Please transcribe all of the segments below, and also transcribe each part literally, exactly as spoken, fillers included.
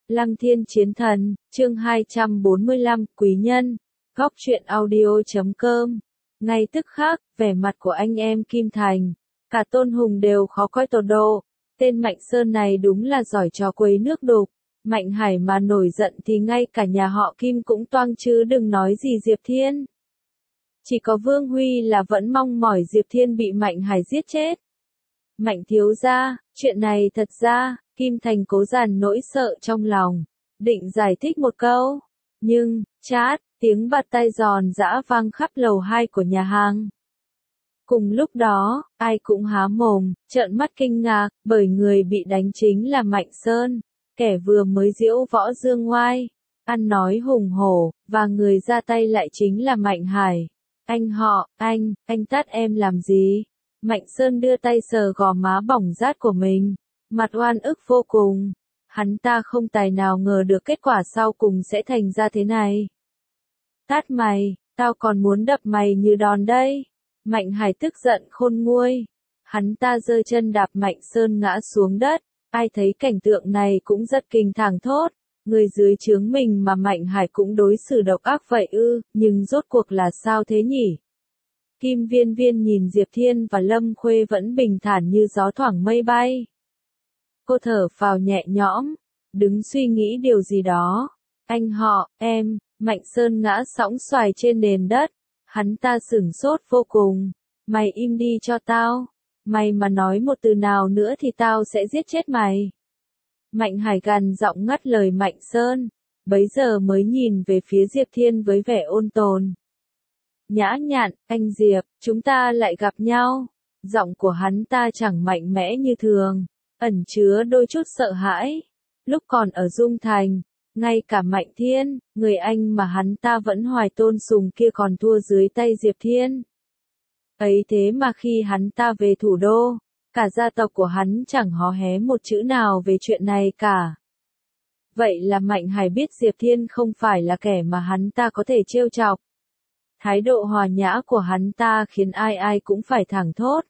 Lăng Thiên Chiến Thần, chương hai trăm bốn mươi lăm, Quý Nhân, Góc truyện audio chấm com. Ngay tức khắc, vẻ mặt của anh em Kim Thành, cả Tôn Hùng đều khó coi tột độ. Tên Mạnh Sơn này đúng là giỏi trò quấy nước đục. Mạnh Hải mà nổi giận thì ngay cả nhà họ Kim cũng toang chứ đừng nói gì Diệp Thiên. Chỉ có Vương Huy là vẫn mong mỏi Diệp Thiên bị Mạnh Hải giết chết. Mạnh thiếu gia, chuyện này thật ra, Kim Thành cố dàn nỗi sợ trong lòng, định giải thích một câu. Nhưng, chát, tiếng bạt tay giòn giã vang khắp lầu hai của nhà hàng. Cùng lúc đó, ai cũng há mồm, trợn mắt kinh ngạc, bởi người bị đánh chính là Mạnh Sơn, kẻ vừa mới diễu võ dương ngoai, ăn nói hùng hổ, và người ra tay lại chính là Mạnh Hải. Anh họ, anh, anh tát em làm gì? Mạnh Sơn đưa tay sờ gò má bỏng rát của mình, mặt oan ức vô cùng. Hắn ta không tài nào ngờ được kết quả sau cùng sẽ thành ra thế này. Tát mày, tao còn muốn đập mày như đòn đây. Mạnh Hải tức giận khôn nguôi. Hắn ta giơ chân đạp Mạnh Sơn ngã xuống đất. Ai thấy cảnh tượng này cũng rất kinh thảng thốt. Người dưới trướng mình mà Mạnh Hải cũng đối xử độc ác vậy ư, nhưng rốt cuộc là sao thế nhỉ? Kim Viên Viên nhìn Diệp Thiên và Lâm Khuê vẫn bình thản như gió thoảng mây bay. Cô thở phào nhẹ nhõm, đứng suy nghĩ điều gì đó. Anh họ, em, Mạnh Sơn ngã sõng xoài trên nền đất. Hắn ta sửng sốt vô cùng. Mày im đi cho tao. Mày mà nói một từ nào nữa thì tao sẽ giết chết mày. Mạnh Hải gằn giọng ngắt lời Mạnh Sơn. Bấy giờ mới nhìn về phía Diệp Thiên với vẻ ôn tồn. Nhã nhặn, anh Diệp, chúng ta lại gặp nhau. Giọng của hắn ta chẳng mạnh mẽ như thường, ẩn chứa đôi chút sợ hãi. Lúc còn ở Dung Thành, ngay cả Mạnh Thiên, người anh mà hắn ta vẫn hoài tôn sùng kia còn thua dưới tay Diệp Thiên. Ấy thế mà khi hắn ta về thủ đô, cả gia tộc của hắn chẳng hó hé một chữ nào về chuyện này cả. Vậy là Mạnh Hải biết Diệp Thiên không phải là kẻ mà hắn ta có thể trêu chọc. Thái độ hòa nhã của hắn ta khiến ai ai cũng phải thảng thốt.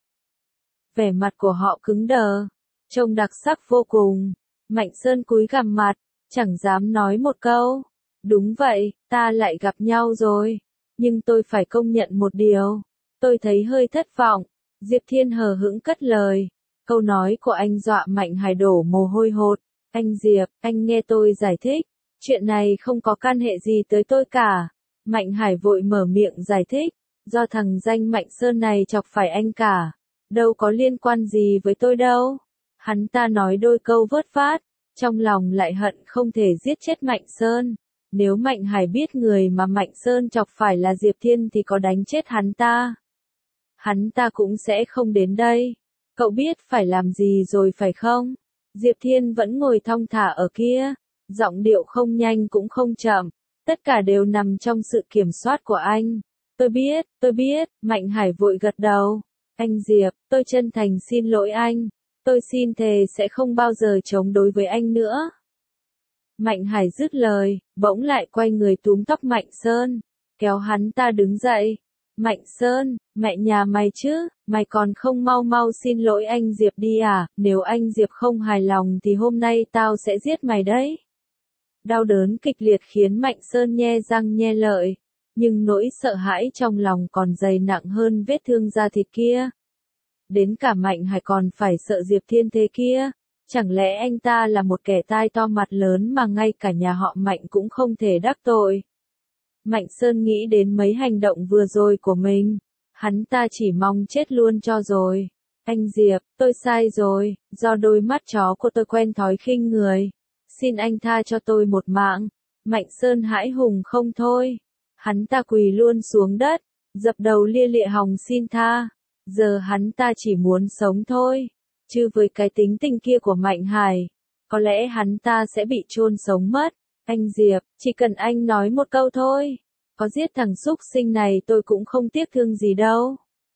Vẻ mặt của họ cứng đờ, trông đặc sắc vô cùng. Mạnh Sơn cúi gằm mặt, chẳng dám nói một câu. Đúng vậy, ta lại gặp nhau rồi. Nhưng tôi phải công nhận một điều. Tôi thấy hơi thất vọng. Diệp Thiên hờ hững cất lời. Câu nói của anh dọa Mạnh Hải đổ mồ hôi hột. Anh Diệp, anh nghe tôi giải thích. Chuyện này không có can hệ gì tới tôi cả. Mạnh Hải vội mở miệng giải thích. Do thằng danh Mạnh Sơn này chọc phải anh cả. Đâu có liên quan gì với tôi đâu. Hắn ta nói đôi câu vớt vát. Trong lòng lại hận không thể giết chết Mạnh Sơn. Nếu Mạnh Hải biết người mà Mạnh Sơn chọc phải là Diệp Thiên thì có đánh chết hắn ta. Hắn ta cũng sẽ không đến đây. Cậu biết phải làm gì rồi phải không? Diệp Thiên vẫn ngồi thong thả ở kia. Giọng điệu không nhanh cũng không chậm. Tất cả đều nằm trong sự kiểm soát của anh. Tôi biết, tôi biết, Mạnh Hải vội gật đầu. Anh Diệp, tôi chân thành xin lỗi anh. Tôi xin thề sẽ không bao giờ chống đối với anh nữa. Mạnh Hải dứt lời, bỗng lại quay người túm tóc Mạnh Sơn, kéo hắn ta đứng dậy. Mạnh Sơn, mẹ nhà mày chứ, mày còn không mau mau xin lỗi anh Diệp đi à, nếu anh Diệp không hài lòng thì hôm nay tao sẽ giết mày đấy. Đau đớn kịch liệt khiến Mạnh Sơn nhe răng nhe lợi, nhưng nỗi sợ hãi trong lòng còn dày nặng hơn vết thương da thịt kia. Đến cả Mạnh Hải còn phải sợ Diệp Thiên thế kia. Chẳng lẽ anh ta là một kẻ tai to mặt lớn mà ngay cả nhà họ Mạnh cũng không thể đắc tội. Mạnh Sơn nghĩ đến mấy hành động vừa rồi của mình. Hắn ta chỉ mong chết luôn cho rồi. Anh Diệp, tôi sai rồi, do đôi mắt chó của tôi quen thói khinh người. Xin anh tha cho tôi một mạng. Mạnh Sơn hãi hùng không thôi. Hắn ta quỳ luôn xuống đất, dập đầu lia lịa hòng xin tha. Giờ hắn ta chỉ muốn sống thôi. Chứ với cái tính tình kia của Mạnh Hải, có lẽ hắn ta sẽ bị chôn sống mất. Anh Diệp, chỉ cần anh nói một câu thôi. Có giết thằng súc sinh này tôi cũng không tiếc thương gì đâu.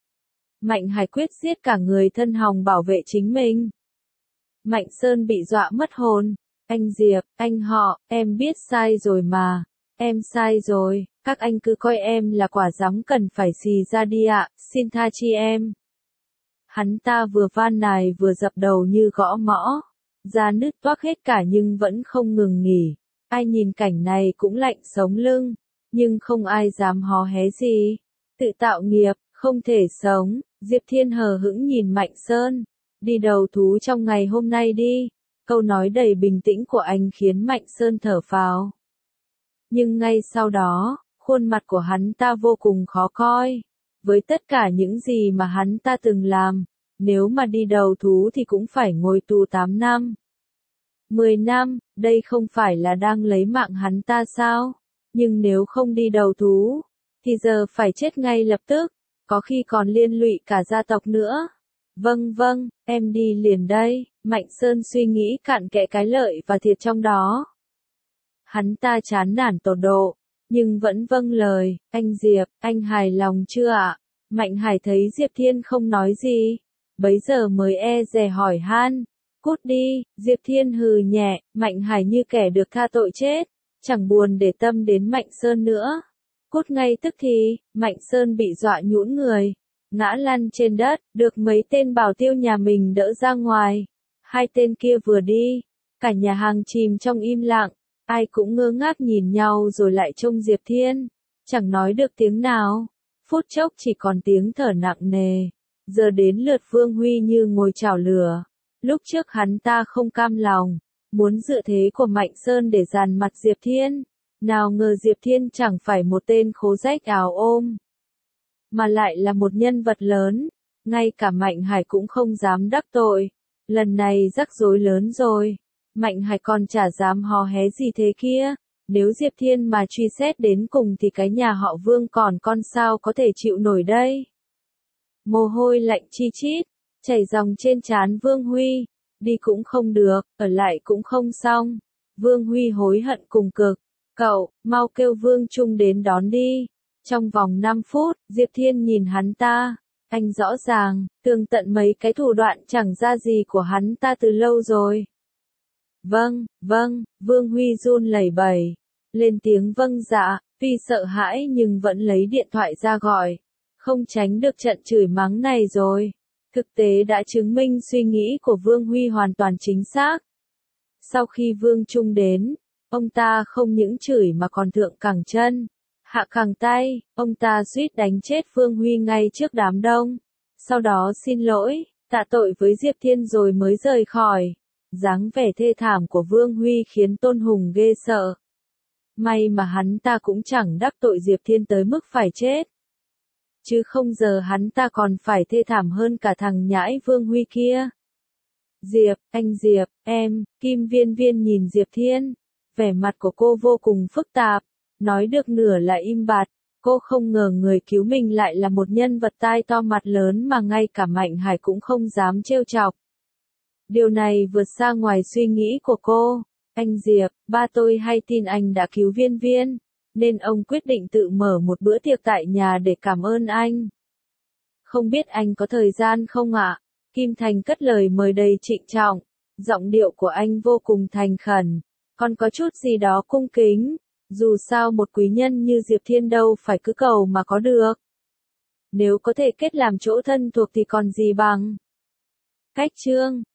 Mạnh Hải quyết giết cả người thân hòng bảo vệ chính mình. Mạnh Sơn bị dọa mất hồn. Anh Diệp, anh họ, em biết sai rồi mà. Em sai rồi, các anh cứ coi em là quả gióng cần phải xì ra đi ạ, xin tha chi em. Hắn ta vừa van nài vừa dập đầu như gõ mõ. da nứt toác hết cả nhưng vẫn không ngừng nghỉ. Ai nhìn cảnh này cũng lạnh sống lưng, nhưng không ai dám hò hé gì. Tự tạo nghiệp, không thể sống. Diệp Thiên hờ hững nhìn Mạnh Sơn. Đi đầu thú trong ngày hôm nay đi. Câu nói đầy bình tĩnh của anh khiến Mạnh Sơn thở phào. Nhưng ngay sau đó, khuôn mặt của hắn ta vô cùng khó coi. Với tất cả những gì mà hắn ta từng làm, nếu mà đi đầu thú thì cũng phải ngồi tù tám năm. mười năm, đây không phải là đang lấy mạng hắn ta sao? Nhưng nếu không đi đầu thú, thì giờ phải chết ngay lập tức, có khi còn liên lụy cả gia tộc nữa. Vâng vâng, em đi liền đây. Mạnh Sơn suy nghĩ cặn kẽ cái lợi và thiệt trong đó. Hắn ta chán nản tột độ, nhưng vẫn vâng lời. Anh Diệp, anh hài lòng chưa ạ? Mạnh Hải thấy Diệp Thiên không nói gì, bấy giờ mới e dè hỏi han. Cút đi. Diệp Thiên hừ nhẹ. Mạnh Hải như kẻ được tha tội chết, chẳng buồn để tâm đến Mạnh Sơn nữa. Cút ngay tức thì. Mạnh Sơn bị dọa nhũn người, ngã lăn trên đất, được mấy tên bảo tiêu nhà mình đỡ ra ngoài. Hai tên kia vừa đi, cả nhà hàng chìm trong im lặng, ai cũng ngơ ngác nhìn nhau rồi lại trông Diệp Thiên, chẳng nói được tiếng nào. Phút chốc chỉ còn tiếng thở nặng nề. Giờ đến lượt Vương Huy như ngồi chảo lửa. Lúc trước hắn ta không cam lòng, muốn dựa thế của Mạnh Sơn để dàn mặt Diệp Thiên. Nào ngờ Diệp Thiên chẳng phải một tên khố rách áo ôm, mà lại là một nhân vật lớn. Ngay cả Mạnh Hải cũng không dám đắc tội. Lần này rắc rối lớn rồi. Mạnh Hải còn chả dám hò hé gì thế kia. Nếu Diệp Thiên mà truy xét đến cùng thì cái nhà họ Vương còn con sao có thể chịu nổi đây. Mồ hôi lạnh chi chít, chảy dòng trên trán Vương Huy. Đi cũng không được, ở lại cũng không xong. Vương Huy hối hận cùng cực. Cậu, mau kêu Vương Trung đến đón đi. Trong vòng năm phút, Diệp Thiên nhìn hắn ta. Anh rõ ràng, tường tận mấy cái thủ đoạn chẳng ra gì của hắn ta từ lâu rồi. Vâng, vâng, Vương Huy run lẩy bẩy. Lên tiếng vâng dạ, tuy sợ hãi nhưng vẫn lấy điện thoại ra gọi. Không tránh được trận chửi mắng này rồi. Thực tế đã chứng minh suy nghĩ của Vương Huy hoàn toàn chính xác. Sau khi Vương Trung đến, ông ta không những chửi mà còn thượng cẳng chân, hạ cẳng tay, ông ta suýt đánh chết Vương Huy ngay trước đám đông. Sau đó xin lỗi, tạ tội với Diệp Thiên rồi mới rời khỏi. Dáng vẻ thê thảm của Vương Huy khiến Tôn Hùng ghê sợ. May mà hắn ta cũng chẳng đắc tội Diệp Thiên tới mức phải chết. Chứ không giờ hắn ta còn phải thê thảm hơn cả thằng nhãi Vương Huy kia. Diệp, anh Diệp, em, Kim Viên Viên nhìn Diệp Thiên. Vẻ mặt của cô vô cùng phức tạp, nói được nửa là im bặt. Cô không ngờ người cứu mình lại là một nhân vật tai to mặt lớn mà ngay cả Mạnh Hải cũng không dám trêu chọc. Điều này vượt xa ngoài suy nghĩ của cô. Anh Diệp, ba tôi hay tin anh đã cứu Viên Viên, nên ông quyết định tự mở một bữa tiệc tại nhà để cảm ơn anh. Không biết anh có thời gian không ạ? Kim Thành cất lời mời đầy trịnh trọng. Giọng điệu của anh vô cùng thành khẩn, còn có chút gì đó cung kính. Dù sao một quý nhân như Diệp Thiên đâu phải cứ cầu mà có được. Nếu có thể kết làm chỗ thân thuộc thì còn gì bằng. Cách chương